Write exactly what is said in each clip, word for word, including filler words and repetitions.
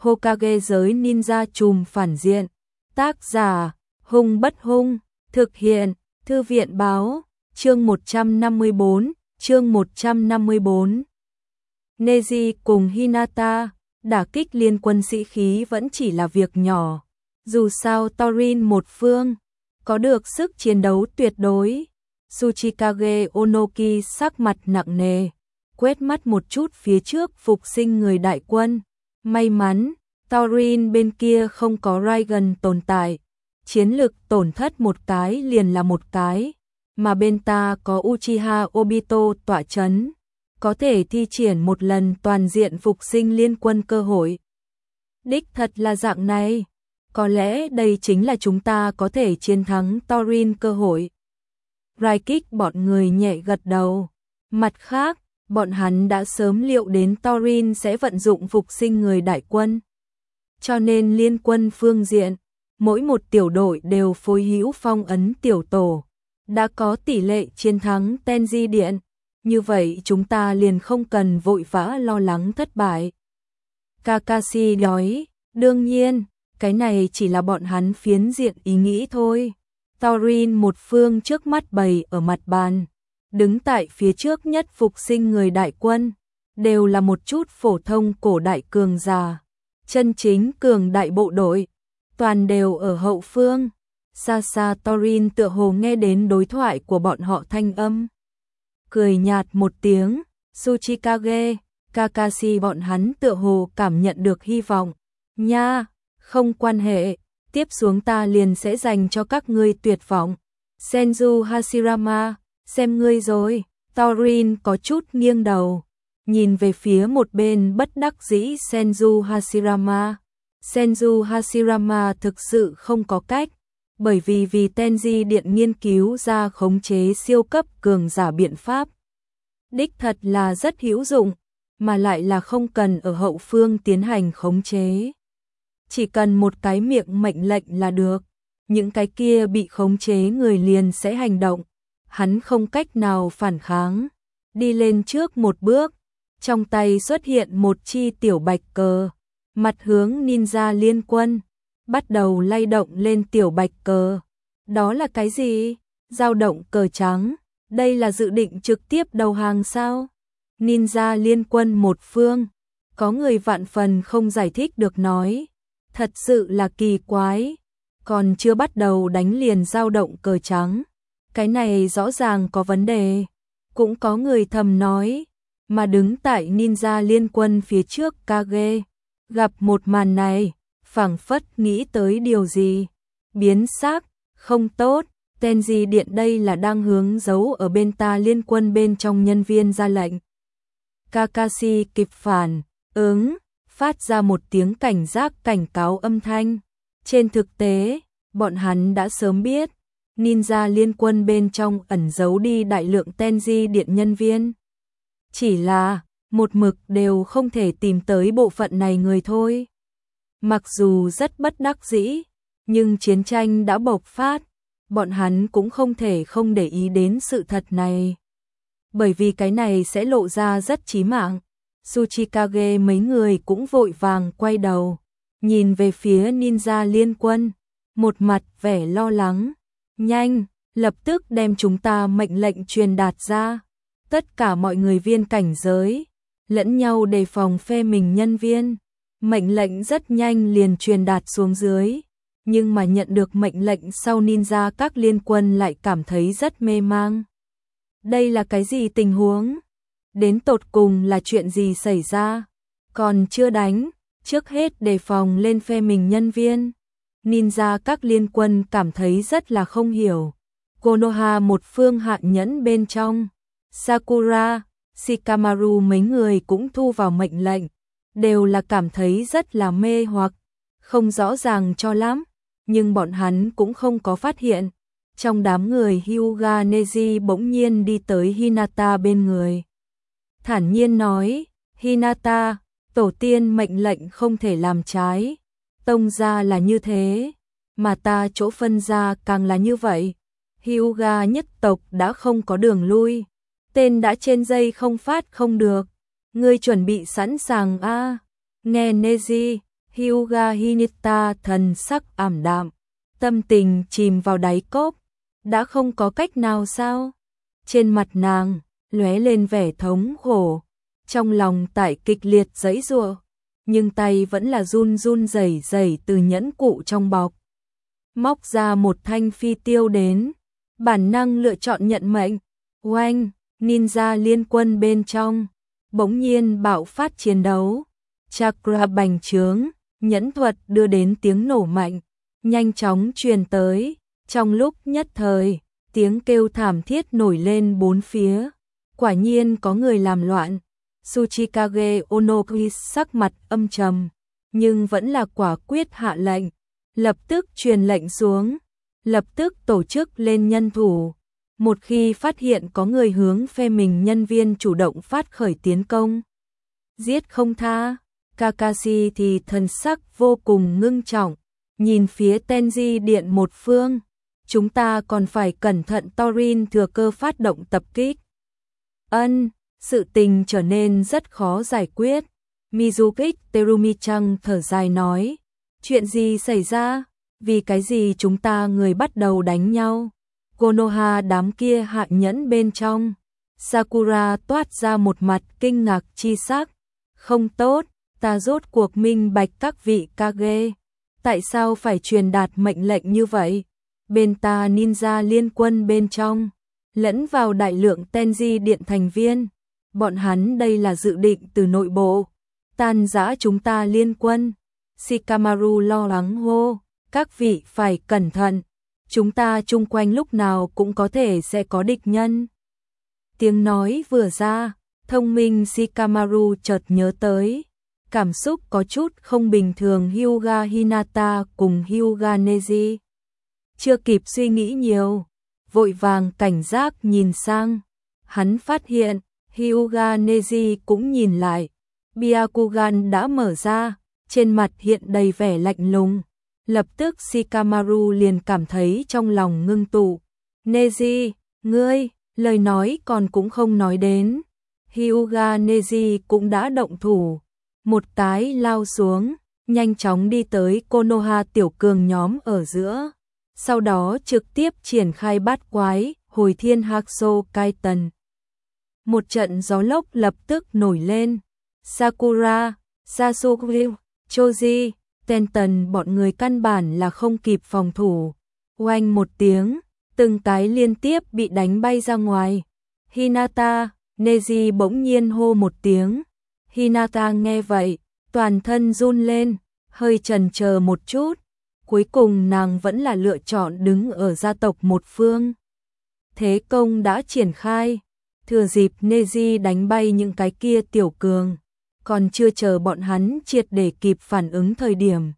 Hokage giới ninja trùm phản diện. Tác giả, Hung Bất Hung, thực hiện, Thư viện báo, chương một trăm năm mươi tư, chương một trăm năm mươi tư. Neji cùng Hinata, đả kích liên quân sĩ khí vẫn chỉ là việc nhỏ. Dù sao Torin một phương, có được sức chiến đấu tuyệt đối. Tsuchikage Onoki sắc mặt nặng nề, quét mắt một chút phía trước phục sinh người đại quân. May mắn, Torin bên kia không có Raigan tồn tại. Chiến lực tổn thất một cái liền là một cái, mà bên ta có Uchiha Obito tỏa chấn, có thể thi triển một lần toàn diện phục sinh liên quân cơ hội. Đích thật là dạng này, có lẽ đây chính là chúng ta có thể chiến thắng Torin cơ hội. Raikik bọn người nhẹ gật đầu. Mặt khác, bọn hắn đã sớm liệu đến Torin sẽ vận dụng phục sinh người đại quân. Cho nên liên quân phương diện, mỗi một tiểu đội đều phối hữu phong ấn tiểu tổ, đã có tỷ lệ chiến thắng Tenji Điện, như vậy chúng ta liền không cần vội vã lo lắng thất bại. Kakashi nói, đương nhiên, cái này chỉ là bọn hắn phiến diện ý nghĩ thôi. Torin một phương trước mắt bày ở mặt bàn, đứng tại phía trước nhất phục sinh người đại quân, đều là một chút phổ thông cổ đại cường giả, chân chính cường đại bộ đội, toàn đều ở hậu phương. Xa xa Torin tựa hồ nghe đến đối thoại của bọn họ thanh âm, cười nhạt một tiếng. Tsuchikage, Kakashi bọn hắn tựa hồ cảm nhận được hy vọng. Nha, không quan hệ, tiếp xuống ta liền sẽ dành cho các ngươi tuyệt vọng. Senju Hashirama, xem ngươi rồi. Torin có chút nghiêng đầu, nhìn về phía một bên bất đắc dĩ Senju Hashirama. Senju Hashirama thực sự không có cách, bởi vì vì Tenji Điện nghiên cứu ra khống chế siêu cấp cường giả biện pháp. Đích thật là rất hữu dụng, mà lại là không cần ở hậu phương tiến hành khống chế. Chỉ cần một cái miệng mệnh lệnh là được, những cái kia bị khống chế người liền sẽ hành động. Hắn không cách nào phản kháng, đi lên trước một bước, trong tay xuất hiện một chi tiểu bạch cờ, mặt hướng ninja liên quân, bắt đầu lay động lên tiểu bạch cờ. Đó là cái gì? Dao động cờ trắng, đây là dự định trực tiếp đầu hàng sao? Ninja liên quân một phương, có người vạn phần không giải thích được nói, thật sự là kỳ quái, còn chưa bắt đầu đánh liền dao động cờ trắng, cái này rõ ràng có vấn đề. Cũng có người thầm nói, mà đứng tại ninja liên quân phía trước Kage, gặp một màn này, phảng phất nghĩ tới điều gì, biến sắc, không tốt, Tenji Điện đây là đang hướng giấu ở bên ta liên quân bên trong nhân viên ra lệnh. Kakashi kịp phản ứng, phát ra một tiếng cảnh giác cảnh cáo âm thanh. Trên thực tế, bọn hắn đã sớm biết, ninja liên quân bên trong ẩn giấu đi đại lượng Tenji Điện nhân viên. Chỉ là, một mực đều không thể tìm tới bộ phận này người thôi. Mặc dù rất bất đắc dĩ, nhưng chiến tranh đã bộc phát, bọn hắn cũng không thể không để ý đến sự thật này. Bởi vì cái này sẽ lộ ra rất chí mạng. Tsuchikage mấy người cũng vội vàng quay đầu, nhìn về phía ninja liên quân, một mặt vẻ lo lắng. Nhanh, lập tức đem chúng ta mệnh lệnh truyền đạt ra. Tất cả mọi người viên cảnh giới, lẫn nhau đề phòng phe mình nhân viên. Mệnh lệnh rất nhanh liền truyền đạt xuống dưới, nhưng mà nhận được mệnh lệnh sau ninja các liên quân lại cảm thấy rất mê mang. Đây là cái gì tình huống? Đến tột cùng là chuyện gì xảy ra? Còn chưa đánh, trước hết đề phòng lên phe mình nhân viên. Ninja các liên quân cảm thấy rất là không hiểu. Konoha một phương hạ nhẫn bên trong, Sakura, Shikamaru mấy người cũng thu vào mệnh lệnh, đều là cảm thấy rất là mê hoặc, không rõ ràng cho lắm, nhưng bọn hắn cũng không có phát hiện. Trong đám người Hyuga Neji bỗng nhiên đi tới Hinata bên người. Thản nhiên nói, Hinata, tổ tiên mệnh lệnh không thể làm trái. Tông gia là như thế, mà ta chỗ phân gia càng là như vậy. Hyuga nhất tộc đã không có đường lui, tên đã trên dây không phát không được. Ngươi chuẩn bị sẵn sàng a? À? Nghe Neji, Hyuga Hinata thần sắc ảm đạm, tâm tình chìm vào đáy cốc, đã không có cách nào sao? Trên mặt nàng lóe lên vẻ thống khổ, trong lòng tại kịch liệt giãy giụa, nhưng tay vẫn là run run rẩy rẩy từ nhẫn cụ trong bọc, móc ra một thanh phi tiêu đến, bản năng lựa chọn nhận mệnh. Oanh, ninja liên quân bên trong bỗng nhiên bạo phát chiến đấu, chakra bành trướng, nhẫn thuật đưa đến tiếng nổ mạnh, nhanh chóng truyền tới, trong lúc nhất thời, tiếng kêu thảm thiết nổi lên bốn phía, quả nhiên có người làm loạn. Tsuchikage Onoki sắc mặt âm trầm, nhưng vẫn là quả quyết hạ lệnh, lập tức truyền lệnh xuống, lập tức tổ chức lên nhân thủ. Một khi phát hiện có người hướng phe mình nhân viên chủ động phát khởi tiến công, giết không tha. Kakashi thì thần sắc vô cùng ngưng trọng, nhìn phía Tenji điện một phương, chúng ta còn phải cẩn thận Torin thừa cơ phát động tập kích. Ân, sự tình trở nên rất khó giải quyết. Mizuki Terumi-chan thở dài nói, chuyện gì xảy ra, vì cái gì chúng ta người bắt đầu đánh nhau? Konoha đám kia hạ nhẫn bên trong, Sakura toát ra một mặt kinh ngạc chi sắc, không tốt, ta rốt cuộc minh bạch các vị Kage, tại sao phải truyền đạt mệnh lệnh như vậy? Bên ta ninja liên quân bên trong, lẫn vào đại lượng Tenji điện thành viên, bọn hắn đây là dự định từ nội bộ tan rã chúng ta liên quân. Shikamaru lo lắng hô, các vị phải cẩn thận, chúng ta chung quanh lúc nào cũng có thể sẽ có địch nhân. Tiếng nói vừa ra, thông minh Shikamaru chợt nhớ tới, cảm xúc có chút không bình thường Hyuga Hinata cùng Hyuga Neji. Chưa kịp suy nghĩ nhiều, vội vàng cảnh giác nhìn sang, hắn phát hiện, Hyuga Neji cũng nhìn lại, Byakugan đã mở ra, trên mặt hiện đầy vẻ lạnh lùng. Lập tức Shikamaru liền cảm thấy trong lòng ngưng tụ. Neji, ngươi, lời nói còn cũng không nói đến. Hyuga Neji cũng đã động thủ, một cái lao xuống, nhanh chóng đi tới Konoha tiểu cường nhóm ở giữa. Sau đó trực tiếp triển khai bát quái, hồi thiên Hakuso Kaiten. Một trận gió lốc lập tức nổi lên. Sakura, Sasuke, Choji, Tenten bọn người căn bản là không kịp phòng thủ. Oanh một tiếng, từng cái liên tiếp bị đánh bay ra ngoài. Hinata, Neji bỗng nhiên hô một tiếng. Hinata nghe vậy, toàn thân run lên, hơi chần chờ một chút. Cuối cùng nàng vẫn là lựa chọn đứng ở gia tộc một phương. Thế công đã triển khai, thừa dịp Neji đánh bay những cái kia tiểu cường, còn chưa chờ bọn hắn triệt để kịp phản ứng thời điểm.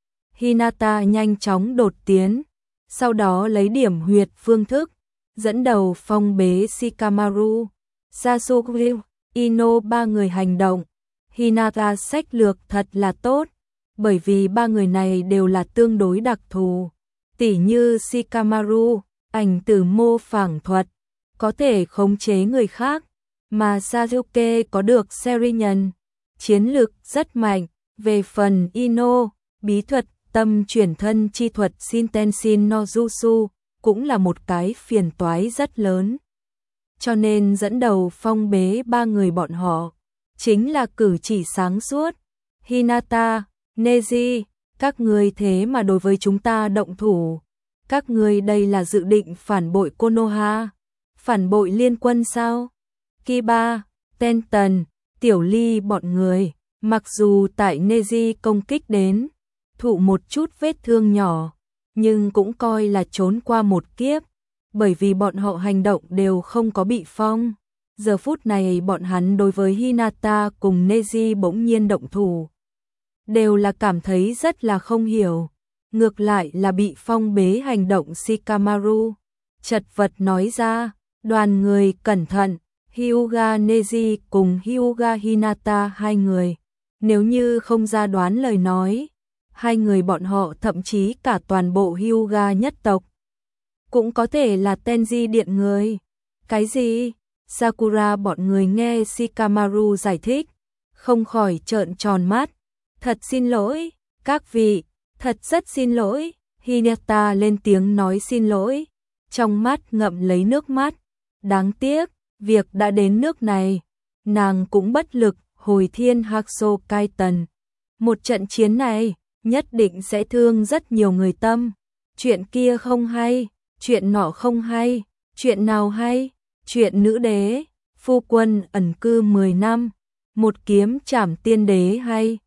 Hinata nhanh chóng đột tiến, sau đó lấy điểm huyệt phương thức, dẫn đầu phong bế Shikamaru, Sasuke, Ino ba người hành động. Hinata sách lược thật là tốt, bởi vì ba người này đều là tương đối đặc thù. Tỉ như Shikamaru, ảnh tử mô phảng thuật, có thể khống chế người khác, mà Sasuke có được Serinhân, chiến lực rất mạnh. Về phần Ino, bí thuật tâm chuyển thân chi thuật Shintenshin no Jutsu cũng là một cái phiền toái rất lớn. Cho nên dẫn đầu phong bế ba người bọn họ chính là cử chỉ sáng suốt. Hinata, Neji, các người thế mà đối với chúng ta động thủ. Các người đây là dự định phản bội Konoha, phản bội liên quân sao? Kiba, Tenten, Tiểu Ly bọn người, mặc dù tại Neji công kích đến, thụ một chút vết thương nhỏ, nhưng cũng coi là trốn qua một kiếp, bởi vì bọn họ hành động đều không có bị phong. Giờ phút này bọn hắn đối với Hinata cùng Neji bỗng nhiên động thủ, đều là cảm thấy rất là không hiểu. Ngược lại là bị phong bế hành động Shikamaru chật vật nói ra, đoàn người cẩn thận, Hyuga Neji cùng Hyuga Hinata hai người, nếu như không ra đoán lời nói, hai người bọn họ thậm chí cả toàn bộ Hyuga nhất tộc cũng có thể là Tenji điện người. Cái gì? Sakura bọn người nghe Shikamaru giải thích, không khỏi trợn tròn mắt. Thật xin lỗi, Các vị, thật rất xin lỗi, Hinata lên tiếng nói xin lỗi, trong mắt ngậm lấy nước mắt. Đáng tiếc, việc đã đến nước này, nàng cũng bất lực. Hồi Thiên Hạc Sô Cai Tần, một trận chiến này nhất định sẽ thương rất nhiều người tâm. Chuyện kia không hay, chuyện nọ không hay, chuyện nào hay? Chuyện nữ đế, phu quân ẩn cư mười năm, một kiếm trảm tiên đế hay?